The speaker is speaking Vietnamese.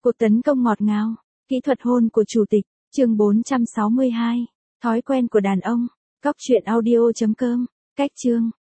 Cuộc tấn công ngọt ngào, kỹ thuật hôn của chủ tịch, chương 462. Thói quen của đàn ông. Cóc truyện audio.com. Cách chương.